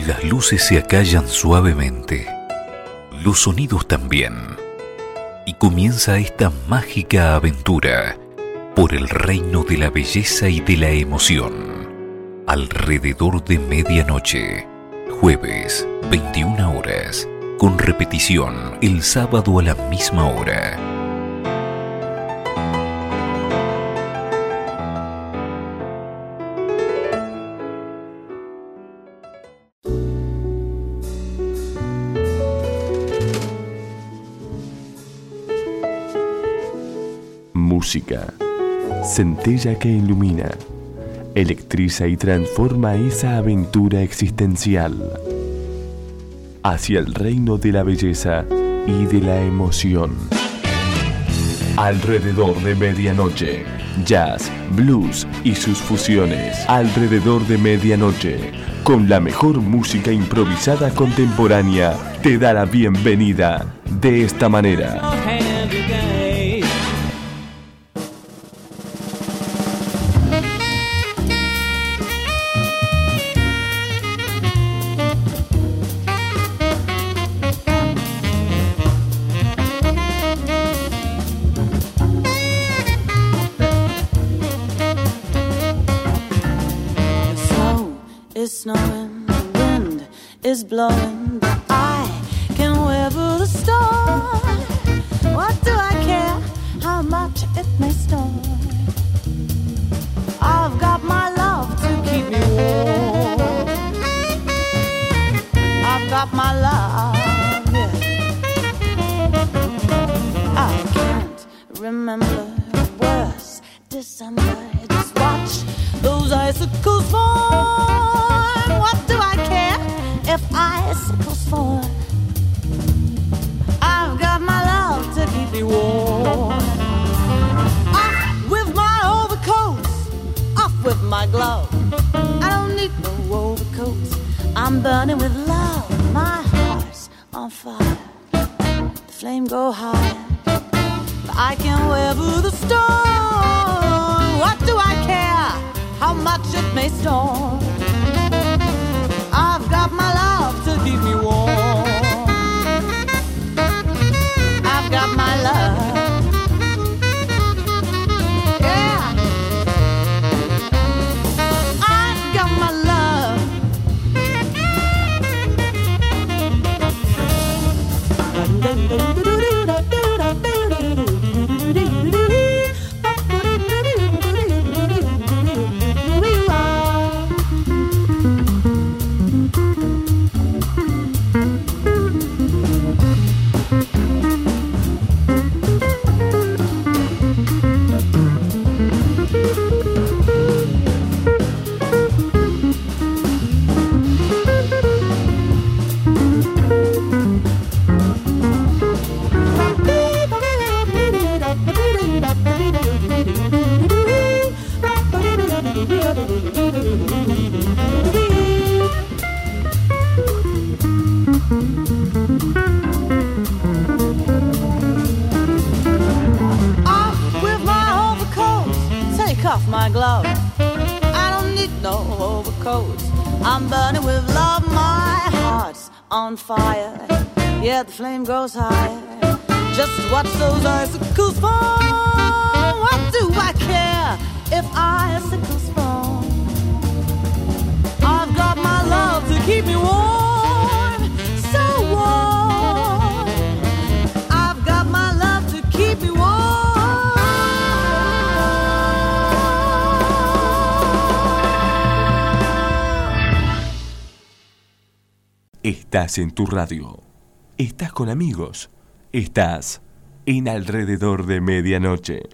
Las luces se acallan suavemente, los sonidos también, y comienza esta mágica aventura por el reino de la belleza y de la emoción. Alrededor de medianoche, jueves, 21 horas, con repetición el sábado a la misma hora. Música, centella que ilumina, electriza y transforma esa aventura existencial hacia el reino de la belleza y de la emoción. Alrededor de medianoche, jazz, blues y sus fusiones. Alrededor de medianoche, con la mejor música improvisada contemporánea, te da la bienvenida de esta manera. Snowing, the wind is blowing, but I can weather the storm. What do I care how much it may storm? I've got my love to keep me warm. I've got my love, yeah. I can't remember it was December. Just watch those icicles fall. What do I care if icicles fall? I've got my love to keep me warm. Off with my overcoats, off with my gloves. I don't need no overcoats. I'm burning with love. My heart's on fire. The flame go higher. But I can weather the storm. What do I care how much it may storm? I've got my love to keep me warm. I've got my love. Yeah. I've got my love. Off my gloves. I don't need no overcoats. I'm burning with love. My heart's on fire. Yeah, the flame goes higher. Just watch those icicles fall. What do I care if icicles fall? I've got my love to keep me warm, so warm. I've got my love to keep me warm. Estás en tu radio, estás con amigos, estás en Alrededor de Medianoche.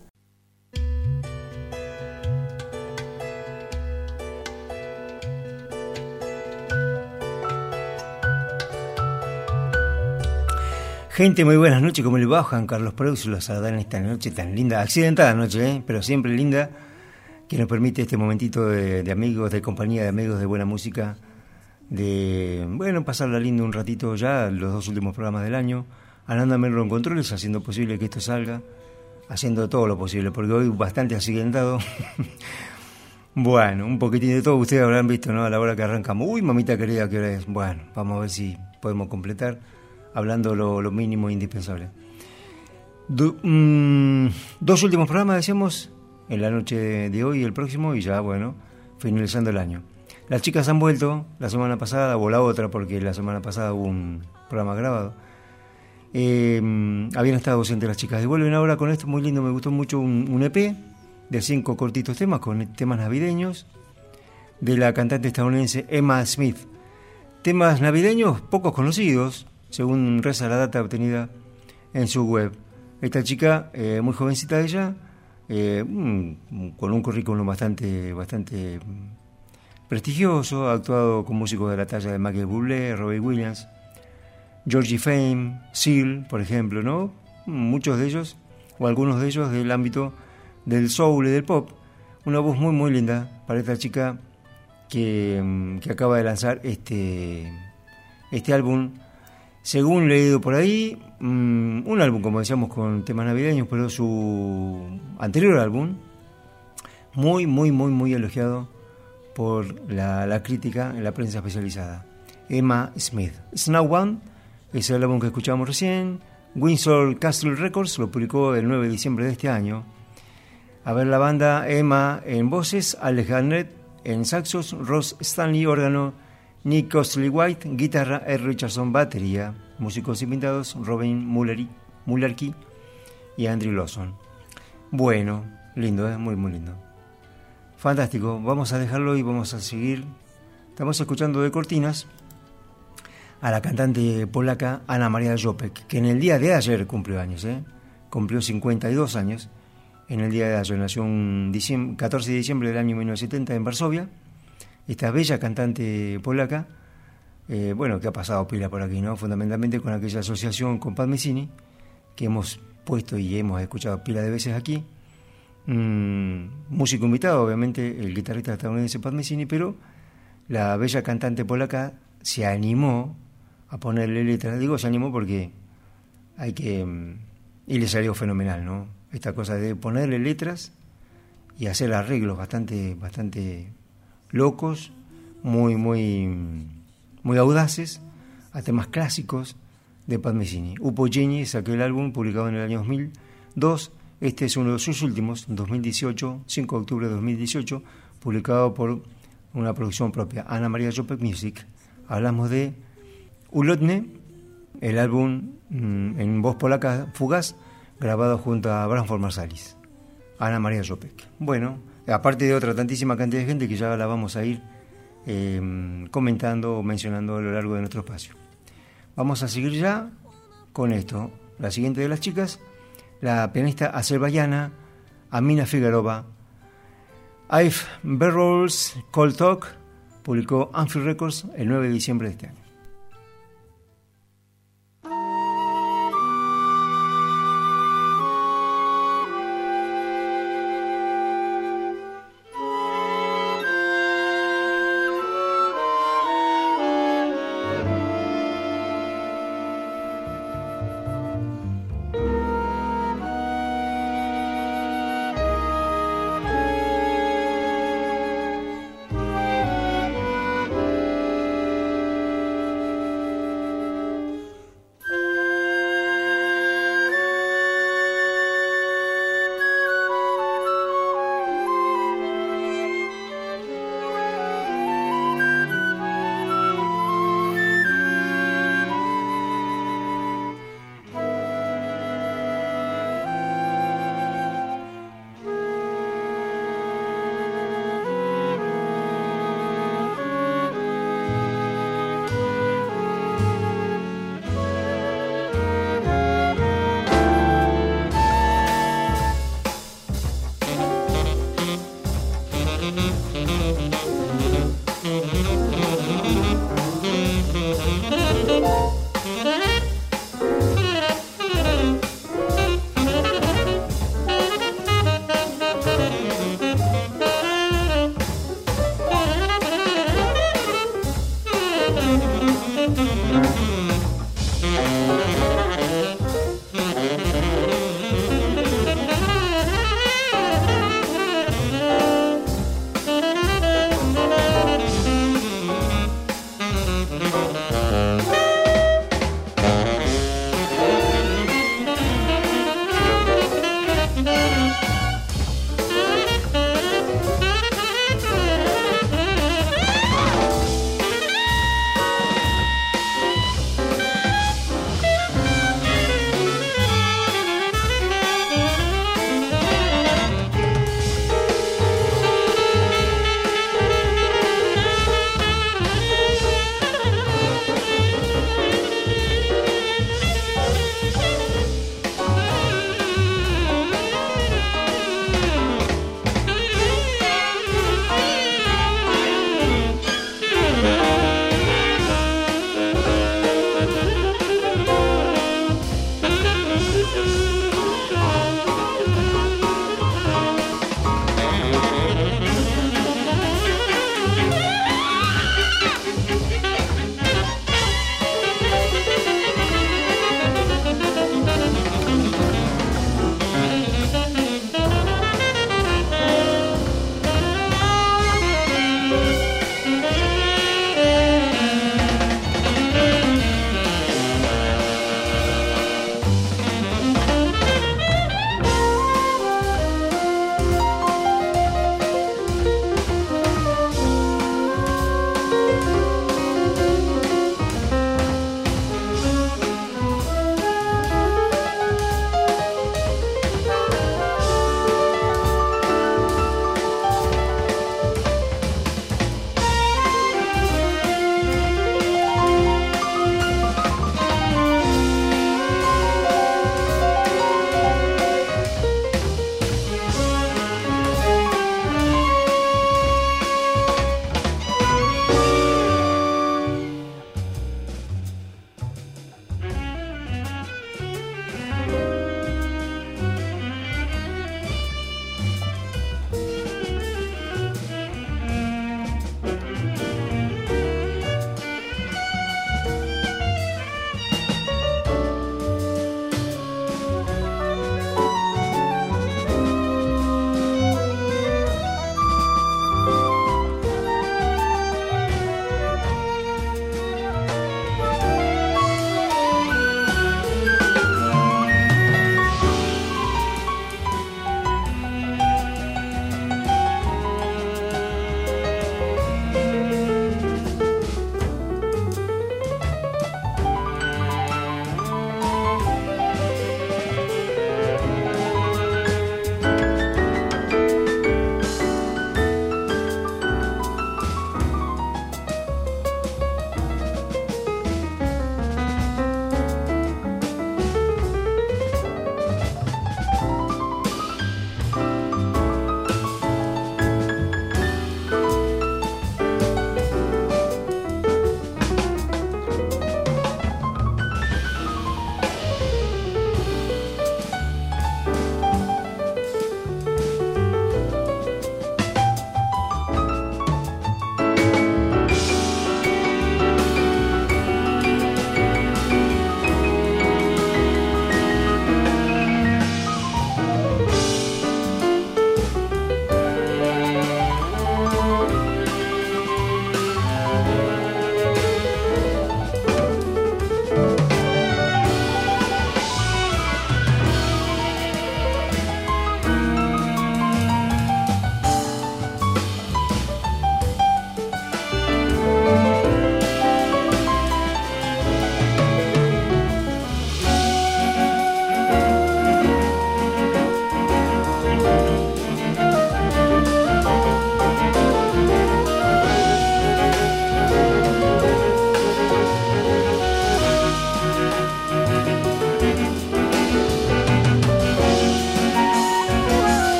Gente, muy buenas noches, ¿cómo le va? Juan Carlos Preus los saluda en esta noche tan linda, accidentada noche, pero siempre linda, que nos permite este momentito de amigos, de compañía, de amigos, de buena música, de, bueno, pasarla lindo un ratito ya, los dos últimos programas del año, Ananda Merlo en controles, haciendo posible que esto salga, haciendo todo lo posible, porque hoy bastante accidentado. Bueno, un poquitín de todo ustedes habrán visto, ¿no? A la hora que arrancamos. Uy, mamita querida, ¿qué hora es? Bueno, vamos a ver si podemos completar hablando lo mínimo indispensable. Dos últimos programas, decíamos, en la noche de hoy y el próximo, y ya, bueno, finalizando el año. Las chicas han vuelto la semana pasada, o la otra, porque la semana pasada hubo un programa grabado. Habían estado ausentes las chicas y vuelven ahora con esto muy lindo. Me gustó mucho un EP de 5 cortitos temas con temas navideños de la cantante estadounidense Emma Smith. Temas navideños pocos conocidos, según reza la data obtenida en su web. Esta chica, muy jovencita ella, con un currículum bastante prestigioso, ha actuado con músicos de la talla de Michael Bublé, Robbie Williams, Georgie Fame, Seal, por ejemplo, ¿no? Muchos de ellos, o algunos de ellos del ámbito del soul y del pop. Una voz muy muy linda para esta chica que acaba de lanzar este álbum, según leído por ahí, un álbum, como decíamos, con temas navideños, pero su anterior álbum, muy elogiado por la crítica en la prensa especializada. Emma Smith. Snow One es el álbum que escuchábamos recién. Windsor Castle Records lo publicó el 9 de diciembre de este año. A ver, la banda: Emma en voces, Alex Garnett en saxos, Ross Stanley órgano, Nick Costley White guitarra, Ed Richardson batería, músicos invitados Robin Mullerkey y Andrew Lawson. Bueno, lindo, muy lindo. Fantástico, vamos a dejarlo y vamos a seguir. Estamos escuchando de cortinas a la cantante polaca Anna Maria Jopek, que en el día de ayer cumplió años, cumplió 52 años. En el día de ayer nació un 14 de diciembre del año 1970 en Varsovia. Esta bella cantante polaca, que ha pasado pila por aquí, ¿no? Fundamentalmente con aquella asociación con Pat Metheny, que hemos puesto y hemos escuchado pila de veces aquí. Músico invitado, obviamente, el guitarrista estadounidense Pat Metheny, pero la bella cantante polaca se animó a ponerle letras. Digo, se animó porque hay que... y le salió fenomenal, ¿no? Esta cosa de ponerle letras y hacer arreglos bastante locos, muy audaces, a temas clásicos de Pat Metheny. Upogenie es aquel álbum publicado en el año 2002. Este es uno de sus últimos, 2018, 5 de octubre de 2018, publicado por una producción propia, Anna Maria Jopek Music. Hablamos de Ulotne, el álbum en voz polaca fugaz, grabado junto a Branford Marsalis. Anna Maria Jopek. Bueno, aparte de otra tantísima cantidad de gente que ya la vamos a ir comentando o mencionando a lo largo de nuestro espacio. Vamos a seguir ya con esto. La siguiente de las chicas, la pianista azerbaiyana Amina Figarova. I've Barrels Cold Talk, publicó Amphi Records el 9 de diciembre de este año.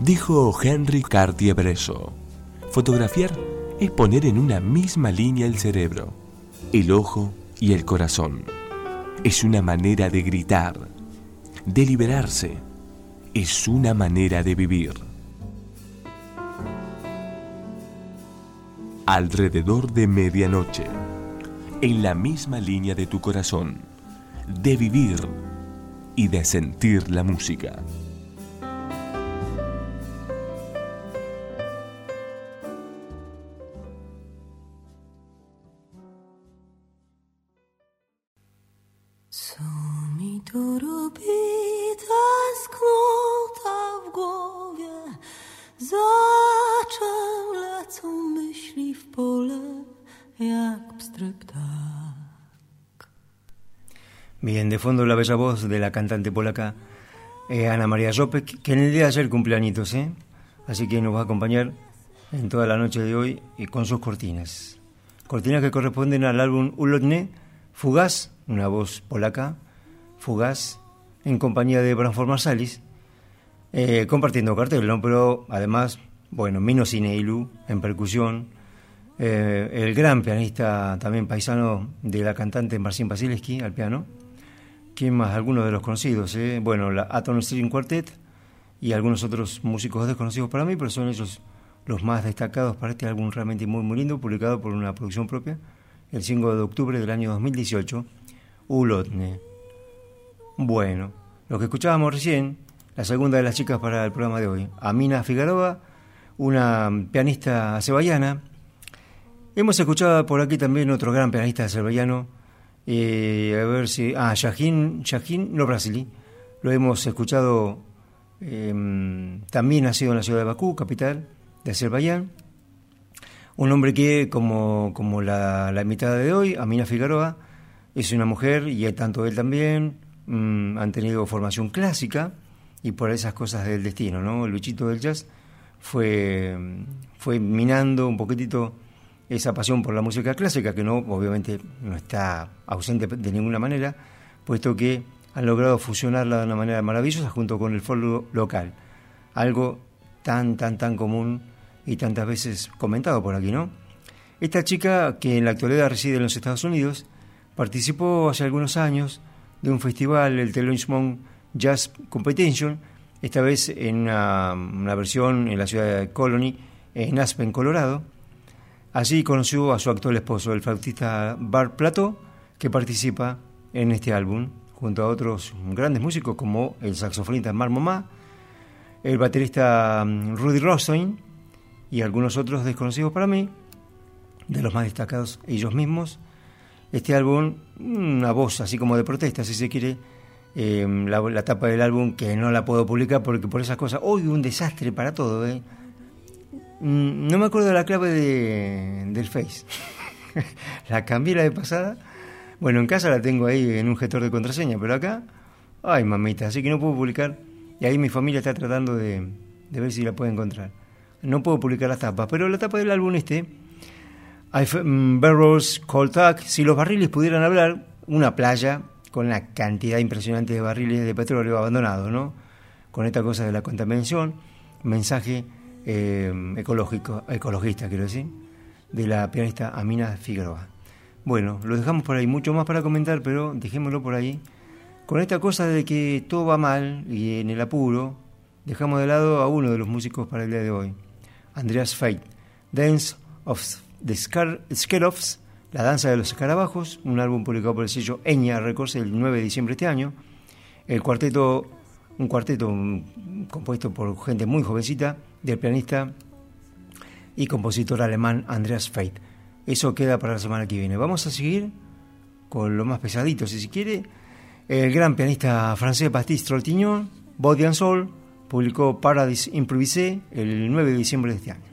Dijo Henry Cartier-Bresson: fotografiar es poner en una misma línea el cerebro, el ojo y el corazón. Es una manera de gritar, de liberarse. Es una manera de vivir. Alrededor de medianoche, en la misma línea de tu corazón, de vivir y de sentir la música. Co mi to robi ta sknota w głowie? Za czym lecą myśli w pole, jak pstry ptak? Bien, de fondo la bella voz de la cantante polaca Ana María Jopek, que en el día de ayer cumpleañitos, así que nos va a acompañar en toda la noche de hoy con sus cortinas. Cortinas que corresponden al álbum Ulotne, Fugaz, una voz polaca, Fugaz, en compañía de Branford Marsalis, compartiendo cartel, ¿no? Pero además, bueno, Mino Sineilu en percusión, el gran pianista también paisano de la cantante Marcin Basilewski al piano. ¿Quién más? Algunos de los conocidos, bueno, la Atom String Quartet y algunos otros músicos desconocidos para mí, pero son ellos los más destacados para este álbum realmente muy, muy lindo, publicado por una producción propia, el 5 de octubre del año 2018, Ulotne. Bueno, lo que escuchábamos recién, la segunda de las chicas para el programa de hoy, Amina Figarova, una pianista azerbaiyana. Hemos escuchado por aquí también otro gran pianista azerbaiyano, a ver si... Shahin Nobrasili. Lo hemos escuchado, también nacido en la ciudad de Bakú, capital de Azerbaiyán. Un hombre que, como la invitada de hoy, Amina Figarova, es una mujer, y tanto él también, han tenido formación clásica, y por esas cosas del destino, ¿no? El bichito del jazz fue minando un poquitito esa pasión por la música clásica, que no, obviamente no está ausente de ninguna manera, puesto que han logrado fusionarla de una manera maravillosa junto con el folk local, algo tan común y tantas veces comentado por aquí, ¿no? Esta chica, que en la actualidad reside en los Estados Unidos, participó hace algunos años de un festival, el Thelonious Jazz Competition, esta vez en una versión en la ciudad de Colony, en Aspen, Colorado. Allí conoció a su actual esposo, el flautista Bart Plateau, que participa en este álbum, junto a otros grandes músicos como el saxofonista Marc Moma, el baterista Rudy Rothstein y algunos otros desconocidos para mí, de los más destacados ellos mismos. Este álbum, una voz así como de protesta, si se quiere, la tapa del álbum, que no la puedo publicar porque por esas cosas, hoy un desastre para todo, No me acuerdo de la clave del Face. La cambié la vez pasada. Bueno, en casa la tengo ahí en un gestor de contraseña, pero acá, ay mamita, así que no puedo publicar. Y ahí mi familia está tratando de ver si la puede encontrar. No puedo publicar las tapas, pero la tapa del álbum Barrels Cold Tag, si los barriles pudieran hablar, una playa con una cantidad impresionante de barriles de petróleo abandonados, ¿no? Con esta cosa de la contaminación, mensaje ecologista, quiero decir, de la pianista Amina Figarova. Bueno, lo dejamos por ahí, mucho más para comentar, pero dejémoslo por ahí. Con esta cosa de que todo va mal y en el apuro, dejamos de lado a uno de los músicos para el día de hoy, Andreas Feit, Dance of the Scarabs, La danza de los escarabajos, un álbum publicado por el sello Enya Records el 9 de diciembre de este año. Un cuarteto compuesto por gente muy jovencita, del pianista y compositor alemán Andreas Feit. Eso queda para la semana que viene. Vamos a seguir con lo más pesadito, si se quiere. El gran pianista francés Baptiste Trintignant, Body and Soul, publicó Paradise Improvisé el 9 de diciembre de este año.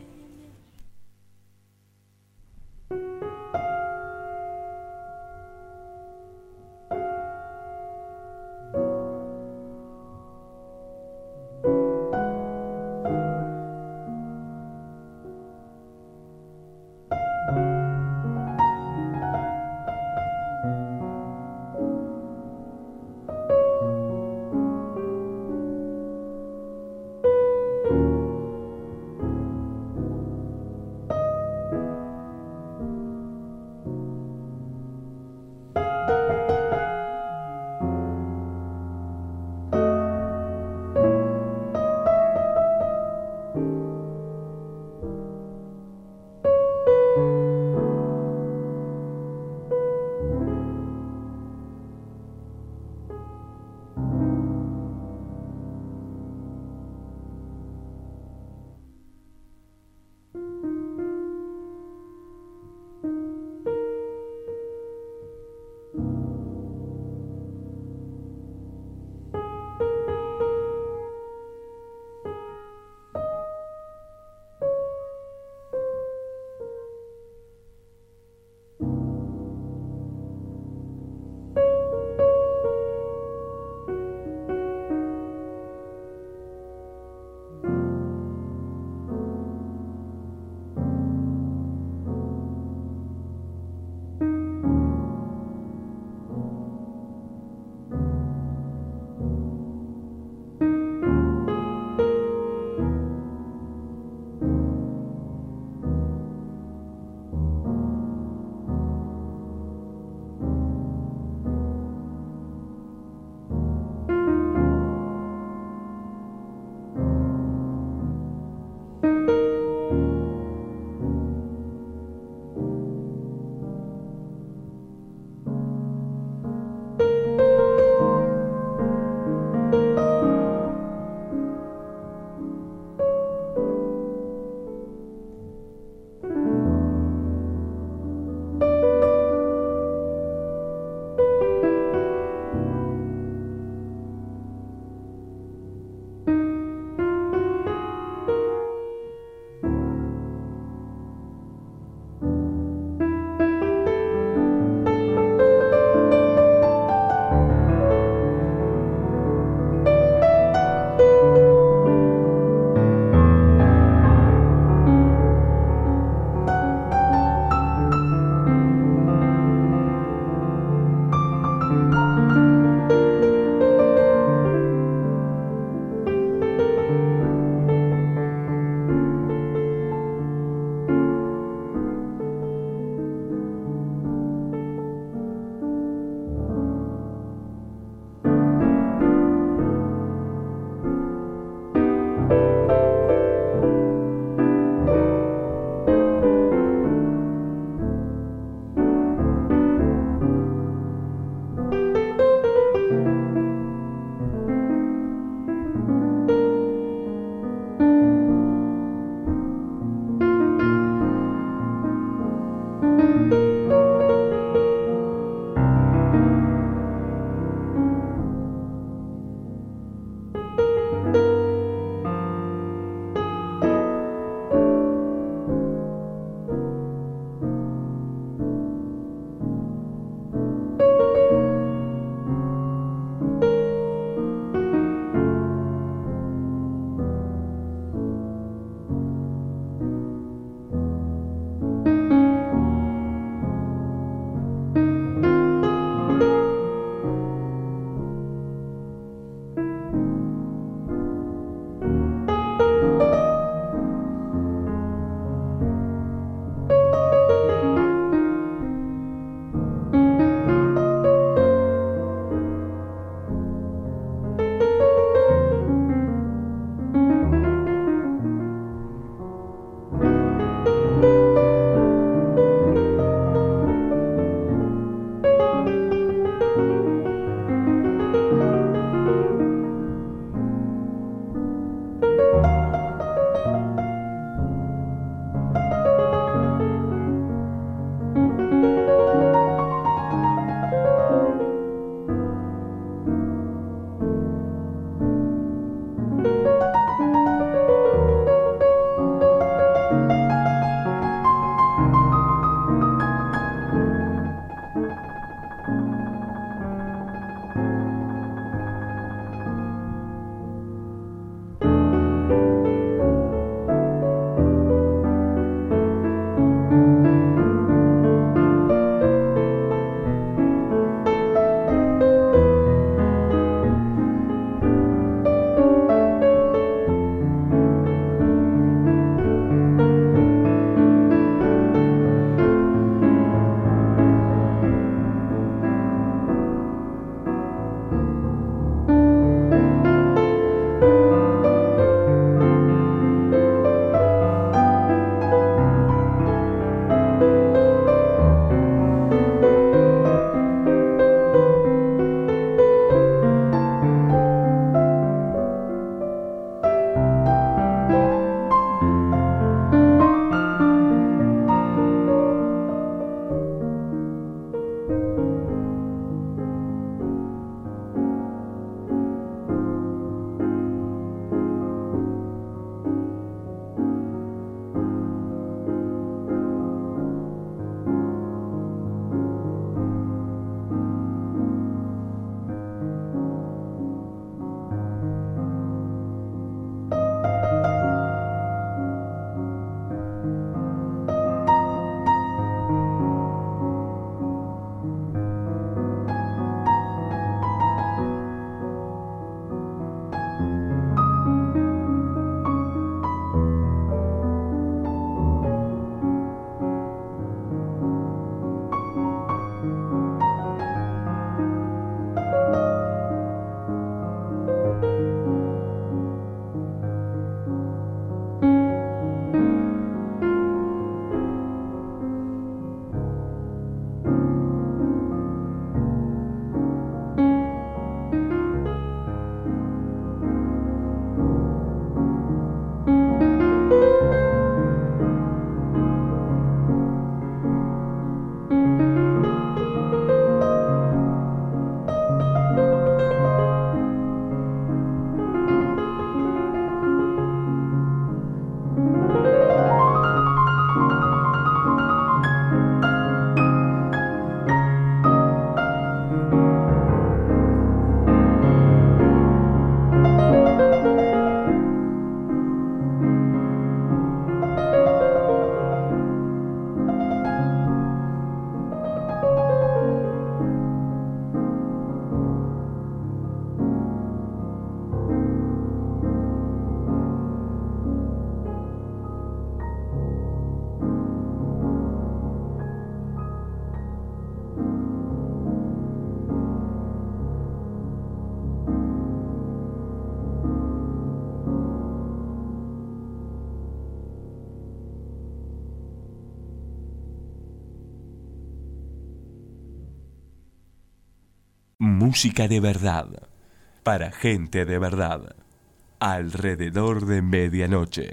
música de verdad, para gente de verdad, alrededor de medianoche.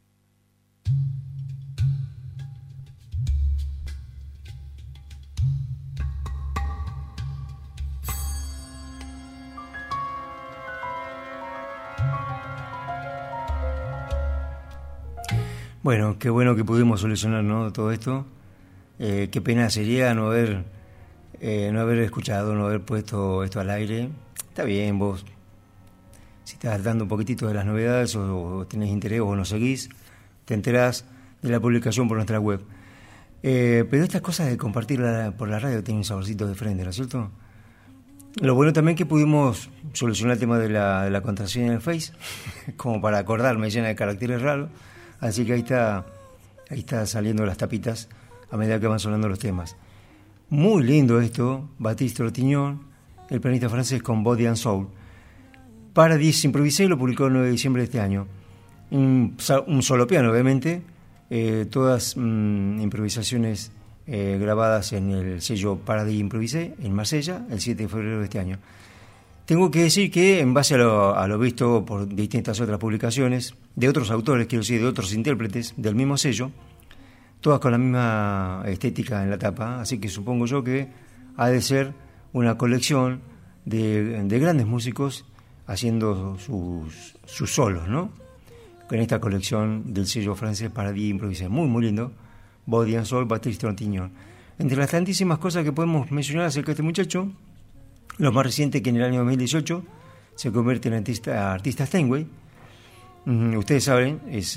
Bueno que pudimos solucionar, ¿no?, todo esto. Qué pena sería no haber escuchado, no haber puesto esto al aire. Está bien, vos, si estás dando un poquitito de las novedades o tenés interés o nos seguís, te enterás de la publicación por nuestra web. Pero estas cosas de compartirla por la radio tienen un saborcito de frente, ¿no es cierto? Lo bueno también que pudimos solucionar el tema de la contraseña en el Face, como para acordarme, llena de caracteres raros. Así que ahí está saliendo las tapitas a medida que van sonando los temas. Muy lindo esto, Baptiste Trottignon, el pianista francés con Body and Soul. Paradis Improvisé lo publicó el 9 de diciembre de este año. Un solo piano, obviamente, todas improvisaciones grabadas en el sello Paradis Improvisé en Marsella el 7 de febrero de este año. Tengo que decir que en base a lo visto por distintas otras publicaciones, de otros autores, quiero decir, de otros intérpretes del mismo sello, todas con la misma estética en la tapa, así que supongo yo que ha de ser una colección de grandes músicos haciendo sus solos, ¿no? Con esta colección del sello francés Paradis Improvisé. Muy, muy lindo. Body and Soul, Baptiste Trottignon. Entre las tantísimas cosas que podemos mencionar acerca de este muchacho, lo más reciente, que en el año 2018 se convierte en artista Steinway. Ustedes saben, es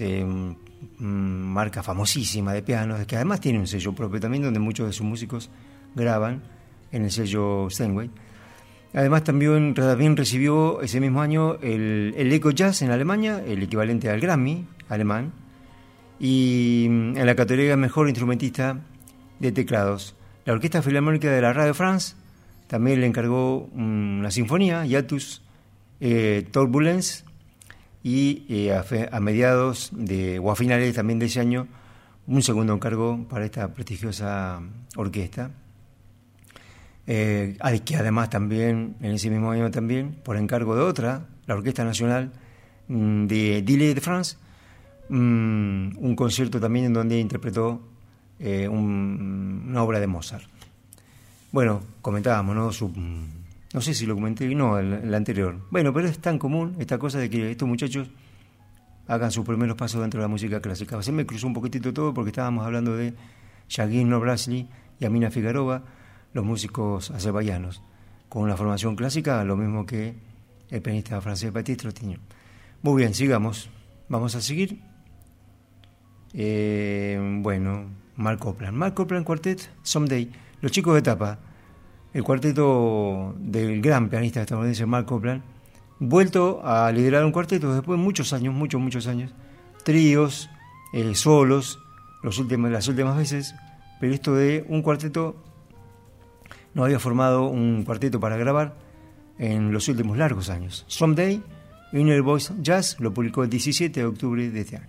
marca famosísima de pianos, que además tiene un sello propio también, donde muchos de sus músicos graban en el sello Steinway. Además también recibió ese mismo año el Echo Jazz en Alemania, el equivalente al Grammy alemán, y en la categoría Mejor Instrumentista de Teclados. La Orquesta Filarmónica de la Radio France también le encargó una sinfonía, Hiatus Turbulence, y a mediados o a finales también de ese año, un segundo encargo para esta prestigiosa orquesta, que además también, en ese mismo año también, por encargo de otra, la Orquesta Nacional de Dille de France, un concierto también en donde interpretó una obra de Mozart. Bueno, comentábamos, ¿no? No sé si lo comenté, no, el anterior. Bueno, pero es tan común esta cosa de que estos muchachos hagan sus primeros pasos dentro de la música clásica. Se me cruzó un poquitito todo porque estábamos hablando de Shagin Nobrasli y Amina Figarova, los músicos azerbaiyanos, con una formación clásica, lo mismo que el pianista francés Baptiste Trottignon. Muy bien, sigamos. Vamos a seguir. Bueno, Mark Copland Quartet, Someday. Los chicos de tapa, el cuarteto del gran pianista estadounidense Mark Copland, vuelto a liderar un cuarteto después de muchos años, tríos, solos, las últimas veces, pero esto de un cuarteto, no había formado un cuarteto para grabar en los últimos largos años. Someday, Inner Voice Jazz, lo publicó el 17 de octubre de este año.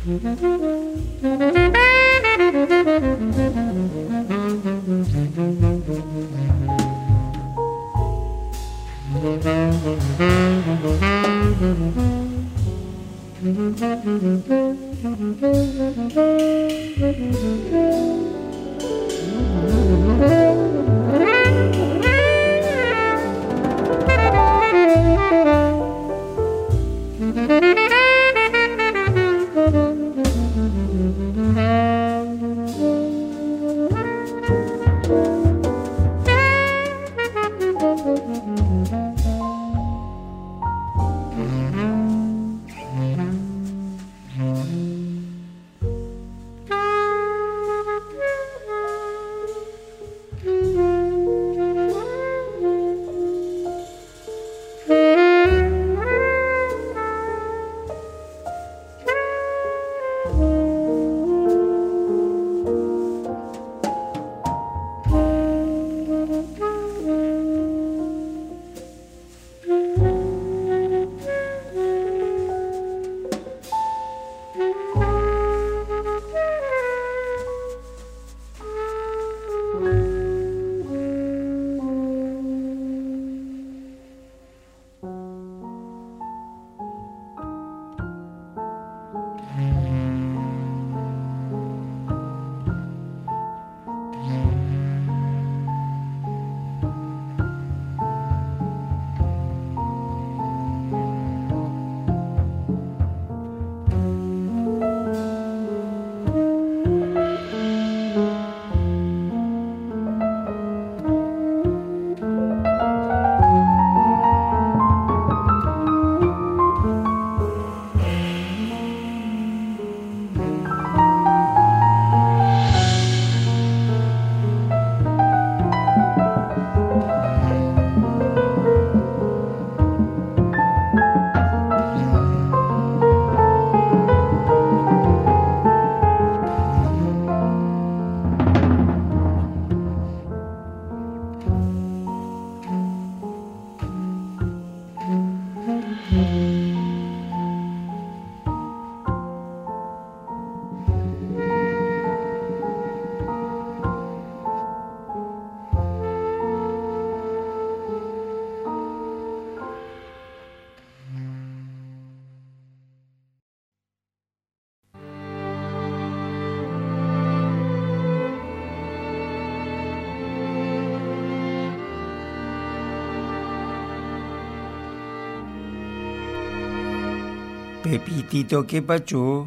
Pepitito, qué pacho.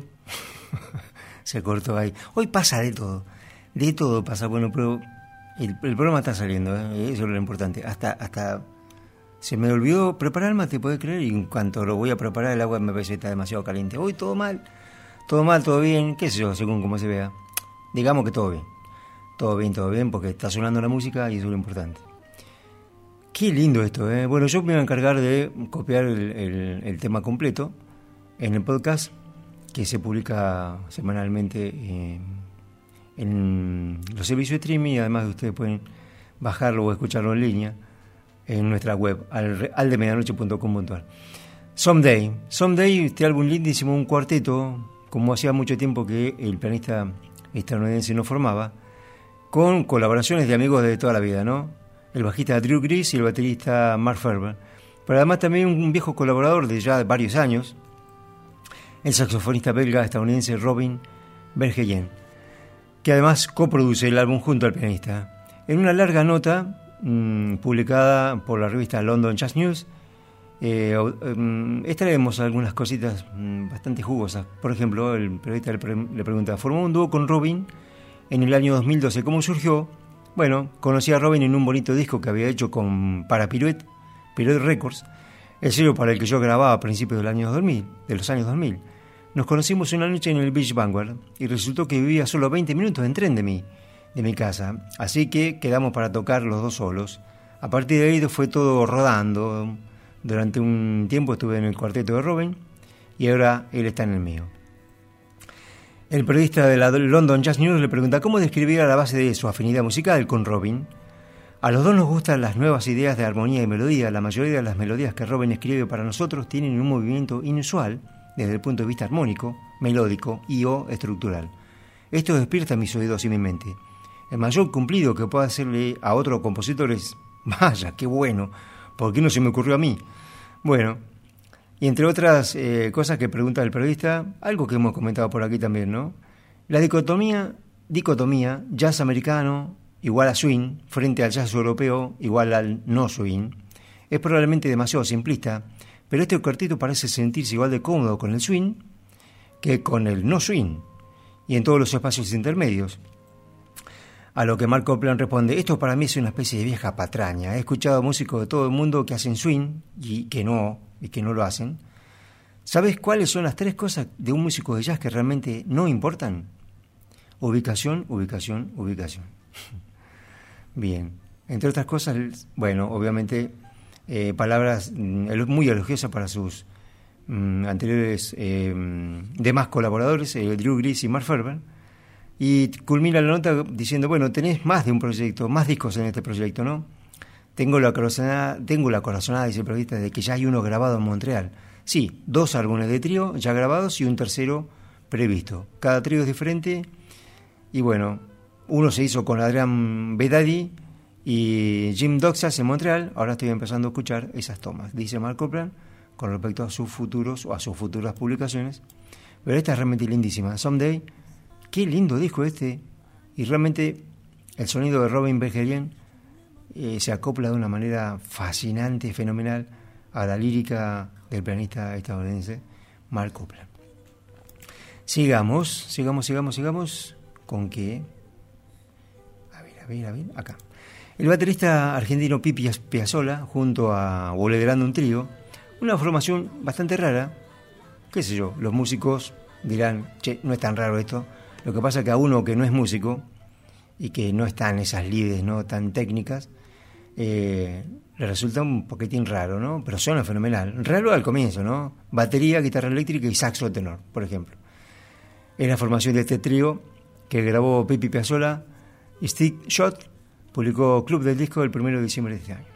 Se cortó ahí. Hoy pasa de todo pasa. Bueno, pero el programa está saliendo, ¿eh? Eso es lo importante. Hasta se me olvidó preparar el mate, ¿puedes creer? Y en cuanto lo voy a preparar, el agua me parece que está demasiado caliente. Hoy todo mal, todo bien, qué sé yo, según como se vea. Digamos que todo bien, porque está sonando la música y eso es lo importante. Qué lindo esto, ¿eh? Bueno, yo me voy a encargar de copiar el tema completo en el podcast que se publica semanalmente en los servicios de streaming, y además ustedes pueden bajarlo o escucharlo en línea en nuestra web, aldemedianoche.com.ar. Someday, este álbum lindísimo, un cuarteto, como hacía mucho tiempo que el pianista estadounidense no formaba, con colaboraciones de amigos de toda la vida, ¿no? El bajista Drew Gris y el baterista Mark Ferber, pero además también un viejo colaborador de ya varios años, el saxofonista belga estadounidense Robin Verheyen, que además coproduce el álbum junto al pianista. En una larga nota publicada por la revista London Jazz News, extraemos algunas cositas bastante jugosas. Por ejemplo, el periodista le pregunta: formó un dúo con Robin en el año 2012, ¿cómo surgió? Bueno, conocí a Robin en un bonito disco que había hecho para Pirouette Records, el sello para el que yo grababa a principios de los años 2000. Nos conocimos una noche en el Beach Vanguard y resultó que vivía solo 20 minutos en tren de mi casa, así que quedamos para tocar los dos solos. A partir de ahí fue todo rodando. Durante un tiempo estuve en el cuarteto de Robin y ahora él está en el mío. El periodista de la London Jazz News le pregunta cómo describir a la base de su afinidad musical con Robin. A los dos nos gustan las nuevas ideas de armonía y melodía. La mayoría de las melodías que Robin escribe para nosotros tienen un movimiento inusual desde el punto de vista armónico, melódico y o estructural. Esto despierta mis oídos y mi mente. El mayor cumplido que puedo hacerle a otro compositor es, vaya, qué bueno, ¿por qué no se me ocurrió a mí? Bueno, y entre otras cosas que pregunta el periodista, algo que hemos comentado por aquí también, ¿no? La dicotomía jazz americano igual a swing frente al jazz europeo igual al no swing es probablemente demasiado simplista, pero este cuarteto parece sentirse igual de cómodo con el swing que con el no swing y en todos los espacios intermedios. A lo que Mark Copland responde, esto para mí es una especie de vieja patraña. He escuchado músicos de todo el mundo que hacen swing y que no lo hacen. ¿Sabes cuáles son las 3 cosas de un músico de jazz que realmente no importan? Ubicación, ubicación, ubicación. Bien, entre otras cosas, bueno, obviamente palabras muy elogiosas para sus anteriores demás colaboradores, Drew Gris y Mark Ferber, y culmina la nota diciendo, bueno, tenés más de un proyecto, más discos en este proyecto, ¿no? Tengo la corazonada, dice el periodista, de que ya hay uno grabado en Montreal. Sí, 2 álbumes de trío ya grabados y un tercero previsto. Cada trío es diferente y bueno, uno se hizo con Adrian Bedadi y Jim Doxas en Montreal. Ahora estoy empezando a escuchar esas tomas, dice Mark Copland, con respecto a sus futuros o a sus futuras publicaciones. Pero esta es realmente lindísima. Someday, qué lindo disco este. Y realmente el sonido de Robin Bergerien se acopla de una manera fascinante, fenomenal, a la lírica del pianista estadounidense Mark Copland. Sigamos. ¿Con qué? A ver, acá. El baterista argentino Pipi Piazzolla, junto a o liderando un trío, una formación bastante rara, qué sé yo, los músicos dirán, che, no es tan raro esto. Lo que pasa es que a uno que no es músico y que no está en esas lides, ¿no?, tan técnicas, le resulta un poquitín raro, ¿no? Pero suena fenomenal. Raro al comienzo, ¿no? Batería, guitarra eléctrica y saxo tenor, por ejemplo. Es la formación de este trío que grabó Pipi Piazzolla y Stick Shot, publicó Club del Disco el 1 de diciembre de este año.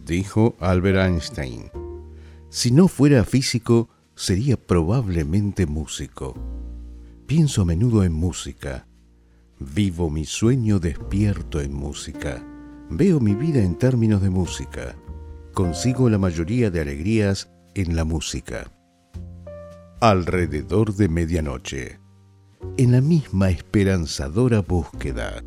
Dijo Albert Einstein: si no fuera físico, sería probablemente músico. Pienso a menudo en música. Vivo mi sueño despierto en música. Veo mi vida en términos de música. Consigo la mayoría de alegrías en la música. Alrededor de medianoche, en la misma esperanzadora búsqueda.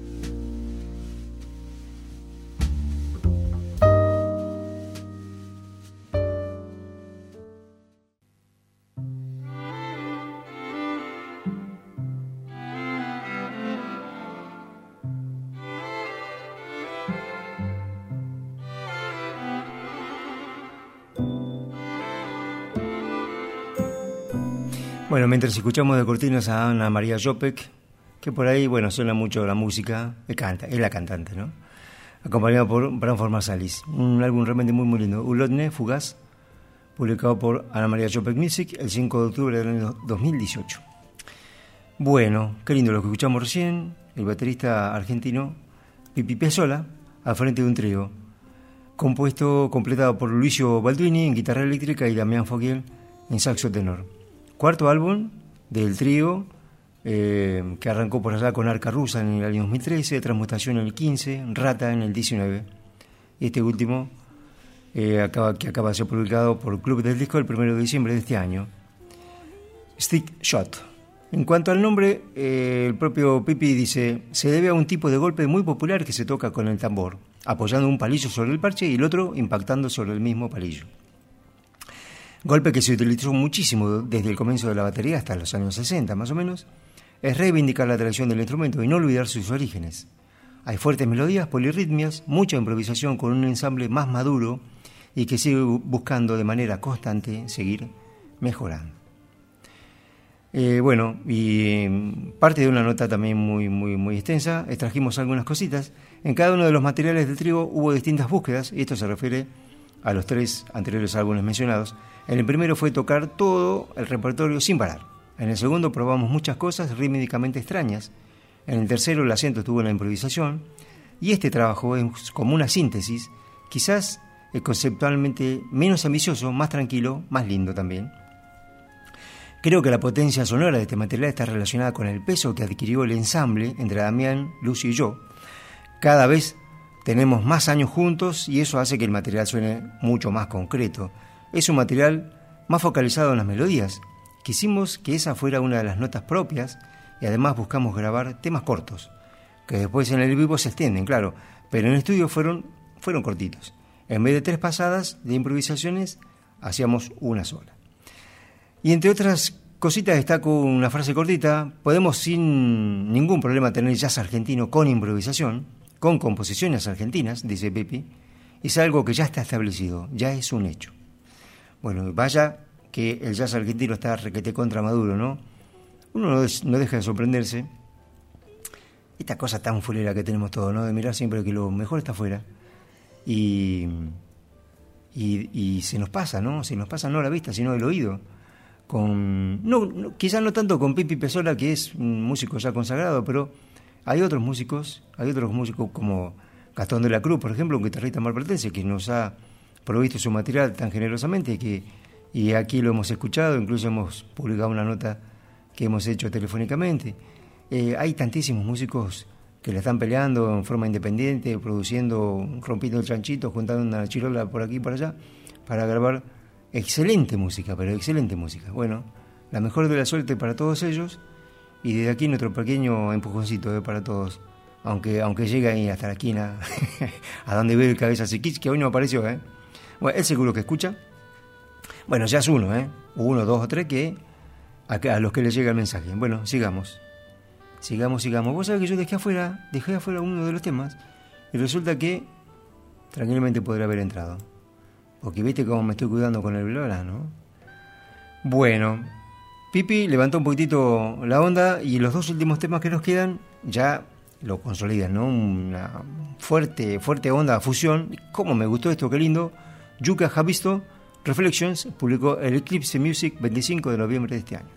Bueno, mientras escuchamos de cortinas a Ana María Jopek, que por ahí, bueno, suena mucho la música, es la cantante, ¿no? Acompañado por Branford Marsalis, un álbum realmente muy, muy lindo, Ulotne, Fugaz, publicado por Ana María Jopek Music el 5 de octubre del año 2018. Bueno, qué lindo lo que escuchamos recién, el baterista argentino Pipi Piazzolla, al frente de un trío, completado por Luisio Balduini en guitarra eléctrica y Damián Foguiel en saxo tenor. Cuarto álbum del trío, que arrancó por allá con Arca Rusa en el año 2013, Transmutación en el 15, Rata en el 19. Y este último, que acaba de ser publicado por Club del Disco el 1 de diciembre de este año, Stick Shot. En cuanto al nombre, el propio Pipi dice: se debe a un tipo de golpe muy popular que se toca con el tambor, apoyando un palillo sobre el parche y el otro impactando sobre el mismo palillo. Golpe que se utilizó muchísimo desde el comienzo de la batería hasta los años 60 más o menos. Es reivindicar la tradición del instrumento y no olvidar sus orígenes. Hay fuertes melodías, polirritmias, mucha improvisación con un ensamble más maduro y que sigue buscando de manera constante seguir mejorando. Bueno, y parte de una nota también muy extensa, extrajimos algunas cositas. En cada uno de los materiales del trío hubo distintas búsquedas, y esto se refiere a los 3 anteriores álbumes mencionados. En el primero fue tocar todo el repertorio sin parar. En el segundo probamos muchas cosas rítmicamente extrañas. En el tercero el acento estuvo en la improvisación. Y este trabajo es como una síntesis, quizás conceptualmente menos ambicioso, más tranquilo, más lindo también. Creo que la potencia sonora de este material está relacionada con el peso que adquirió el ensamble entre Damián, Lucio y yo. Cada vez tenemos más años juntos y eso hace que el material suene mucho más concreto. Es un material más focalizado en las melodías. Quisimos que esa fuera una de las notas propias y además buscamos grabar temas cortos, que después en el vivo se extienden, claro, pero en el estudio fueron cortitos. En vez de 3 pasadas de improvisaciones, hacíamos una sola. Y entre otras cositas destaco una frase cortita: podemos sin ningún problema tener jazz argentino con improvisación, con composiciones argentinas, dice Pepi, es algo que ya está establecido, ya es un hecho. Bueno, vaya que el jazz argentino está requete contra maduro, ¿no? Uno no deja de sorprenderse. Esta cosa tan fulera que tenemos todos, ¿no? De mirar siempre que lo mejor está afuera. Y se nos pasa, ¿no? Se nos pasa no la vista, sino el oído. Quizás no tanto con Pipi Piazzolla, que es un músico ya consagrado, pero hay otros músicos como Gastón de la Cruz, por ejemplo, un guitarrista marplatense que nos ha provisto su material tan generosamente y aquí lo hemos escuchado, incluso hemos publicado una nota que hemos hecho telefónicamente. Hay tantísimos músicos que la están peleando en forma independiente, produciendo, rompiendo el chanchito, juntando una chirola por aquí y por allá, para grabar excelente música, pero excelente música. Bueno, la mejor de la suerte para todos ellos, y desde aquí nuestro pequeño empujoncito para todos, aunque llegue ahí hasta la esquina, a donde ve el Cabeza Siquich, que hoy no apareció, Bueno, él seguro que escucha. Bueno, ya es uno, 1, 2 o 3 que a los que les llega el mensaje. Bueno, sigamos. Vos sabés que yo dejé afuera uno de los temas y resulta que tranquilamente podría haber entrado. Porque viste cómo me estoy cuidando con el Blora, ¿no? Bueno, Pipi levantó un poquitito la onda y los 2 últimos temas que nos quedan ya lo consolidan, ¿no? Una fuerte onda, fusión. ¿Cómo me gustó esto? Qué lindo. Yuka Javisto, Reflections, publicó el Eclipse Music 25 de noviembre de este año.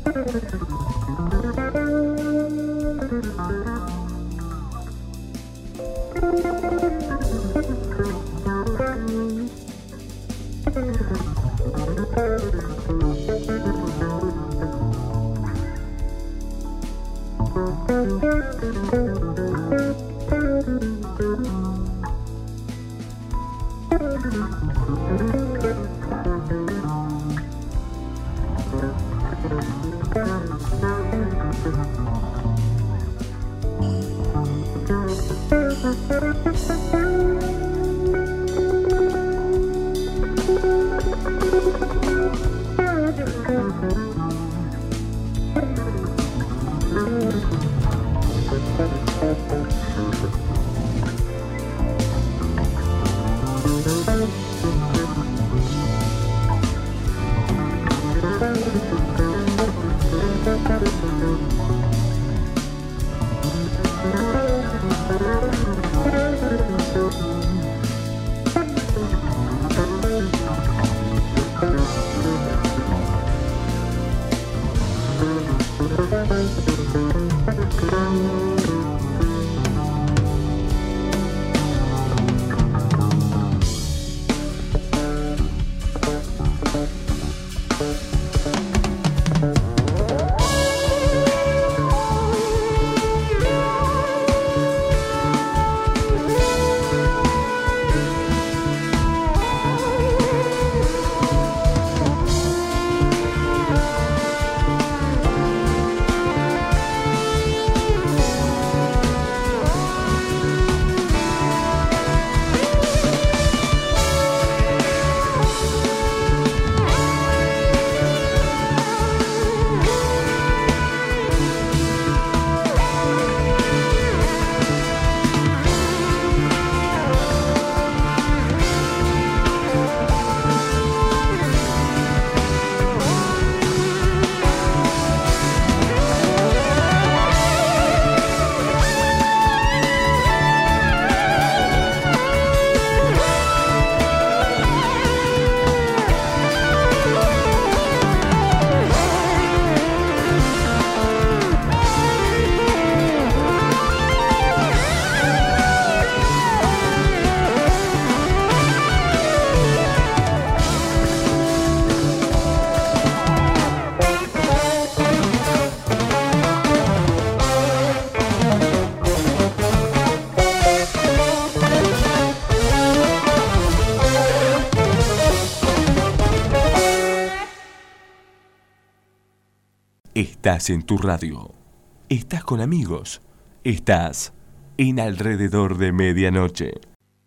Estás en tu radio. Estás con amigos. Estás en Alrededor de Medianoche.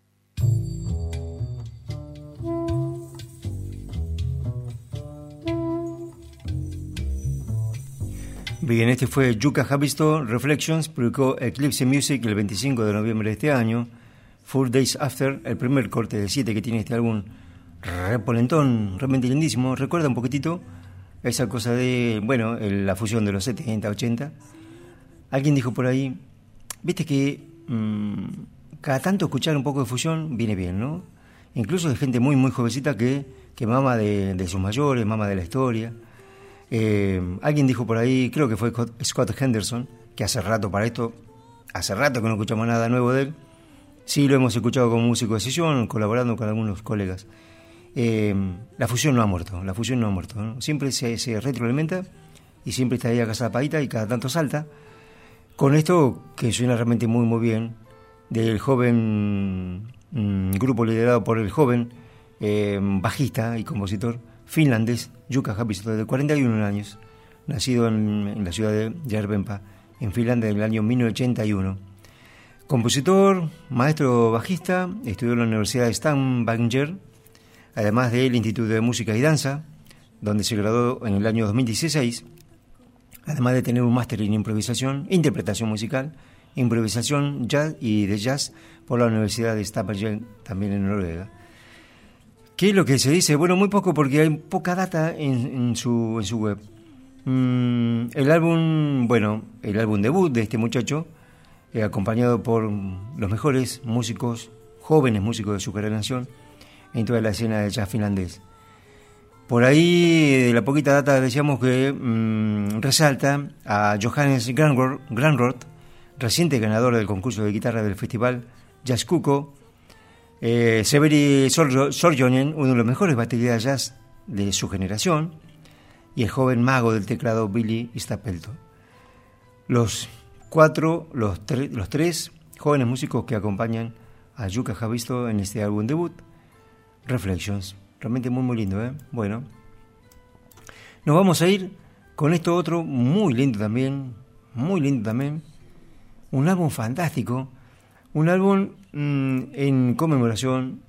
Bien, este fue Yuka Habisto, Reflections, publicó Eclipse Music el 25 de noviembre de este año. 4 Days After, el primer corte de 7 que tiene este álbum, repolentón, realmente lindísimo. Recuerda un poquitito esa cosa de, bueno, la fusión de los 70, 80. Alguien dijo por ahí, viste que cada tanto escuchar un poco de fusión viene bien, ¿no? Incluso de gente muy, muy jovencita que mama de sus mayores, mama de la historia. Alguien dijo por ahí, creo que fue Scott Henderson, que hace rato que no escuchamos nada nuevo de él. Sí, lo hemos escuchado como músico de sesión, colaborando con algunos colegas. La fusión no ha muerto, ¿no? Siempre se retroalimenta y siempre está ahí agazapadita y cada tanto salta. Con esto que suena realmente muy, muy bien, del joven grupo liderado por el joven bajista y compositor finlandés Jukka Habisto, de 41 años, nacido en la ciudad de Järvenpää, en Finlandia, en el año 1981. Compositor, maestro bajista, estudió en la Universidad de Stavanger, además del Instituto de Música y Danza, donde se graduó en el año 2016, además de tener un máster en improvisación, interpretación musical, improvisación jazz y de jazz por la Universidad de Stavanger, también en Noruega. ¿Qué es lo que se dice? Bueno, muy poco, porque hay poca data en su web. El álbum debut de este muchacho, acompañado por los mejores músicos, jóvenes músicos de su generación, en toda la escena del jazz finlandés. Por ahí, de la poquita data, decíamos que resalta a Johannes Granroth, reciente ganador del concurso de guitarra del festival Jazz Cuco, Severi Sorjonen, uno de los mejores bateristas de jazz de su generación, y el joven mago del teclado Billy Stapleton. Los tres jóvenes músicos que acompañan a Jukka Haavisto en este álbum debut, Reflections. Realmente muy lindo, ¿eh? Bueno, nos vamos a ir con esto otro muy lindo también, un álbum fantástico, un álbum en conmemoración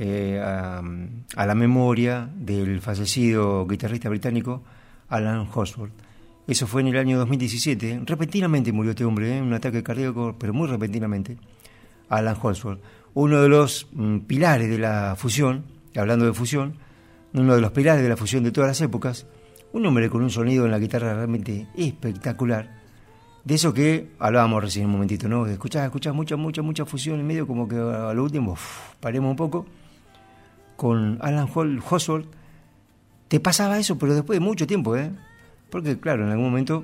a la memoria del fallecido guitarrista británico Alan Horsford. Eso fue en el año 2017. Repentinamente murió este hombre, un ataque cardíaco, pero muy repentinamente. Alan Horsford, uno de los pilares de la fusión, hablando de fusión, uno de los pilares de la fusión de todas las épocas, un hombre con un sonido en la guitarra realmente espectacular, de eso que hablábamos recién un momentito, ¿no? Escuchás mucha fusión en medio, como que a lo último paremos un poco. Con Alan Horsford te pasaba eso, pero después de mucho tiempo, porque claro, en algún momento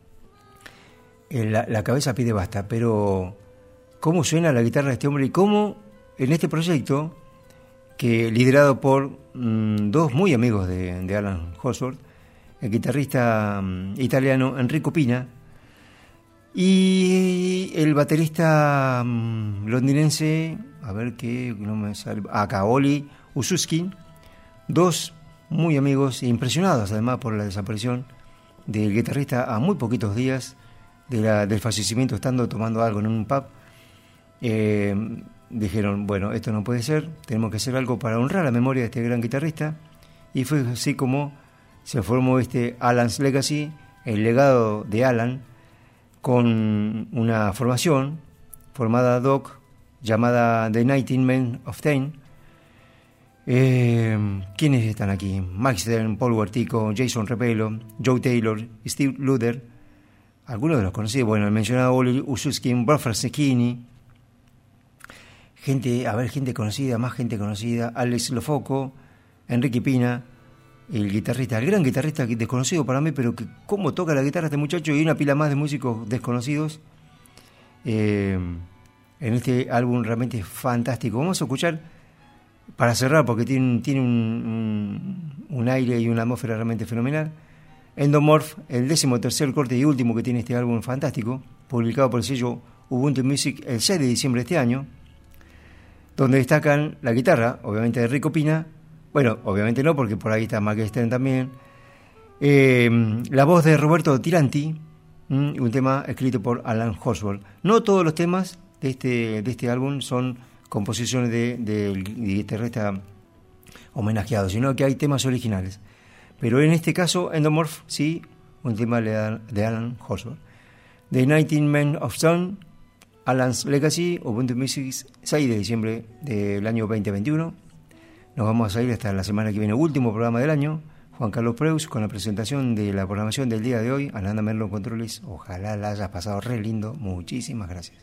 la cabeza pide basta, pero cómo suena la guitarra de este hombre y cómo en este proyecto, que liderado por dos muy amigos de Alan Horsford, el guitarrista italiano Enrico Pina y el baterista londinense, a ver qué no me sale, Kaoli Ususkin, dos muy amigos e impresionados además por la desaparición del guitarrista a muy poquitos días del fallecimiento, estando tomando algo en un pub. Dijeron, bueno, esto no puede ser, tenemos que hacer algo para honrar la memoria de este gran guitarrista, y fue así como se formó este Alan's Legacy, el legado de Alan, con una formación formada ad hoc llamada The 19 Men of Ten. ¿Quiénes están aquí? Mike Stern, Paul Guartico, Jason Repelo, Joe Taylor, Steve Lukather, algunos de los conocidos, bueno, el mencionado Oli Ususkin, Bradford Cecchini, gente conocida, más gente conocida, Alex Lofoco, Enrique Pina, el gran guitarrista desconocido para mí, pero que cómo toca la guitarra este muchacho, y una pila más de músicos desconocidos en este álbum realmente fantástico. Vamos a escuchar, para cerrar, porque tiene un aire y una atmósfera realmente fenomenal, Endomorph, el 13º corte y último que tiene este álbum fantástico, publicado por el sello Ubuntu Music el 6 de diciembre de este año, donde destacan la guitarra, obviamente, de Enrico Pina. Bueno, obviamente no, porque por ahí está Mike Stern también. La voz de Roberto Tiranti, un tema escrito por Alan Horsford. No todos los temas de este álbum son composiciones del guitarrista homenajeado, sino que hay temas originales. Pero en este caso, Endomorph, sí, un tema de Alan Horsford. The 19 Men of Stone, Alan's Legacy, Ubuntu Music, 6 de diciembre del año 2021. Nos vamos a ir hasta la semana que viene, último programa del año. Juan Carlos Preus con la presentación de la programación del día de hoy. Ananda Merlo Controles. Ojalá la hayas pasado re lindo. Muchísimas gracias.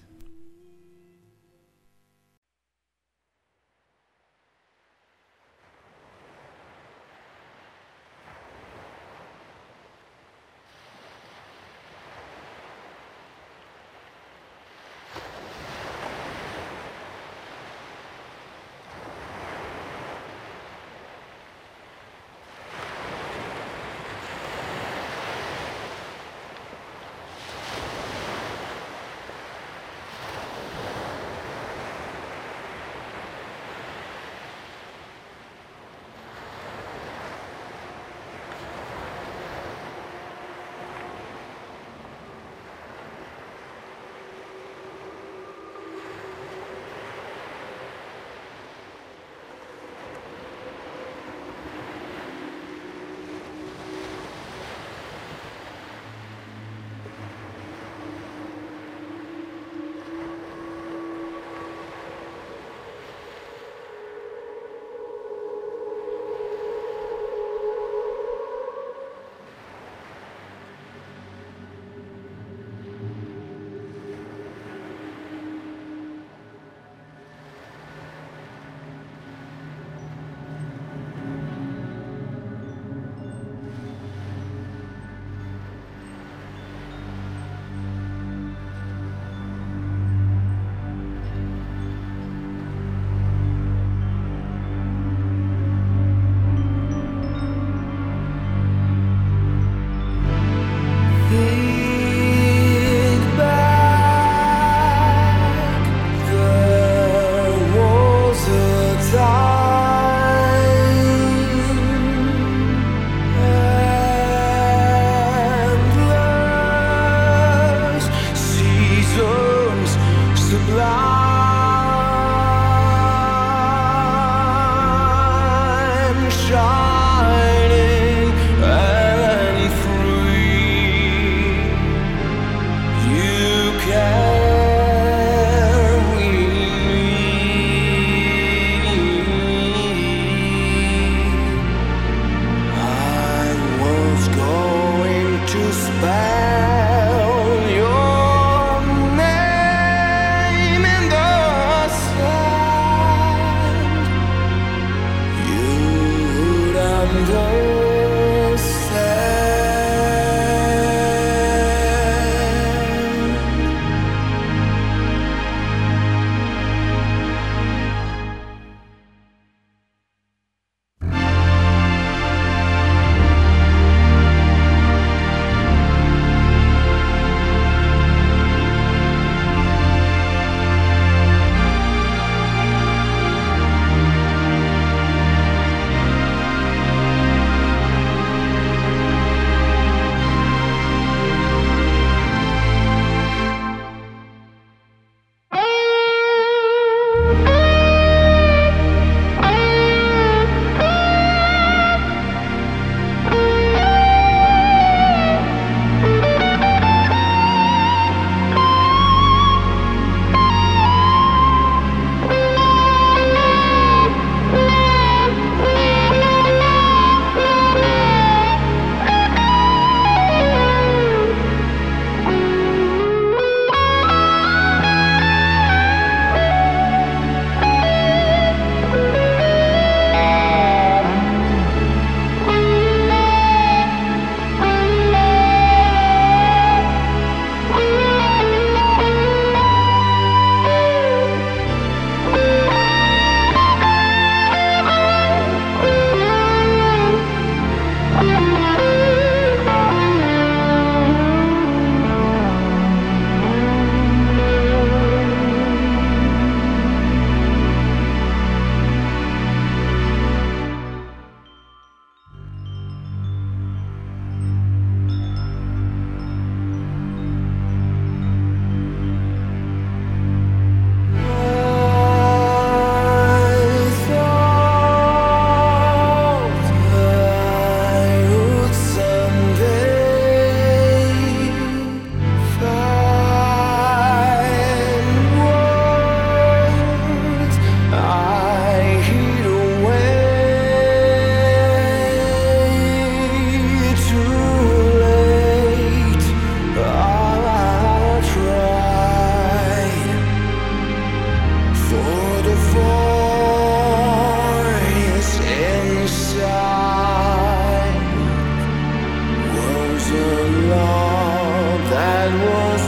I was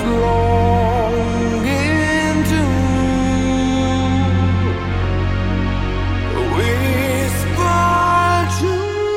longing to whisper to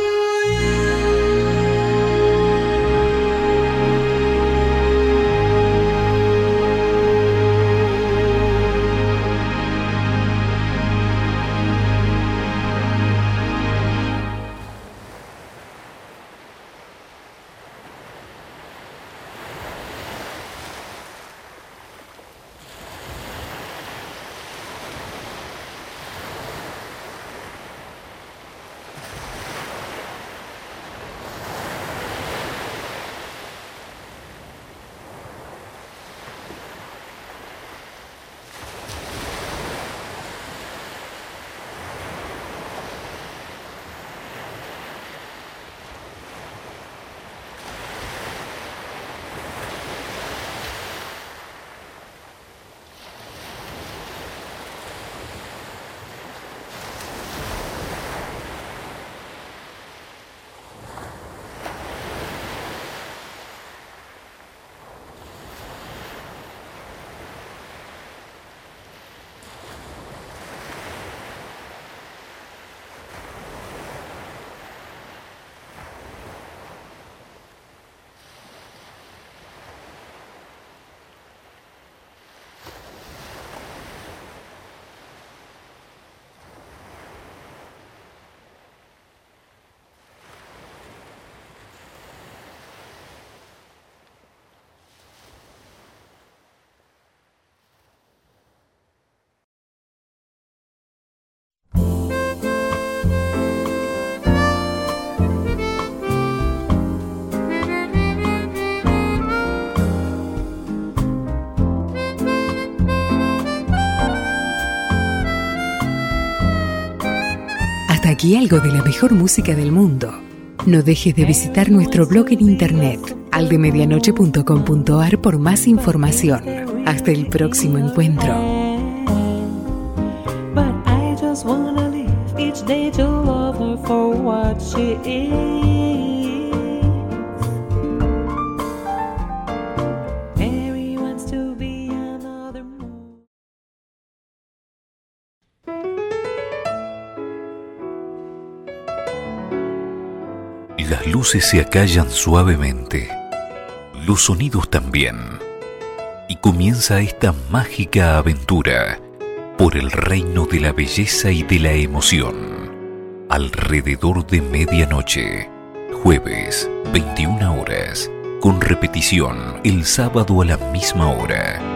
Hasta aquí algo de la mejor música del mundo. No dejes de visitar nuestro blog en internet, aldemedianoche.com.ar, por más información. Hasta el próximo encuentro. But I just wanna live each day to love her for what she is. Mary wants to be another moon. Las luces se acallan suavemente, los sonidos también, y comienza esta mágica aventura por el reino de la belleza y de la emoción. Alrededor de medianoche, jueves, 21 horas, con repetición el sábado a la misma hora.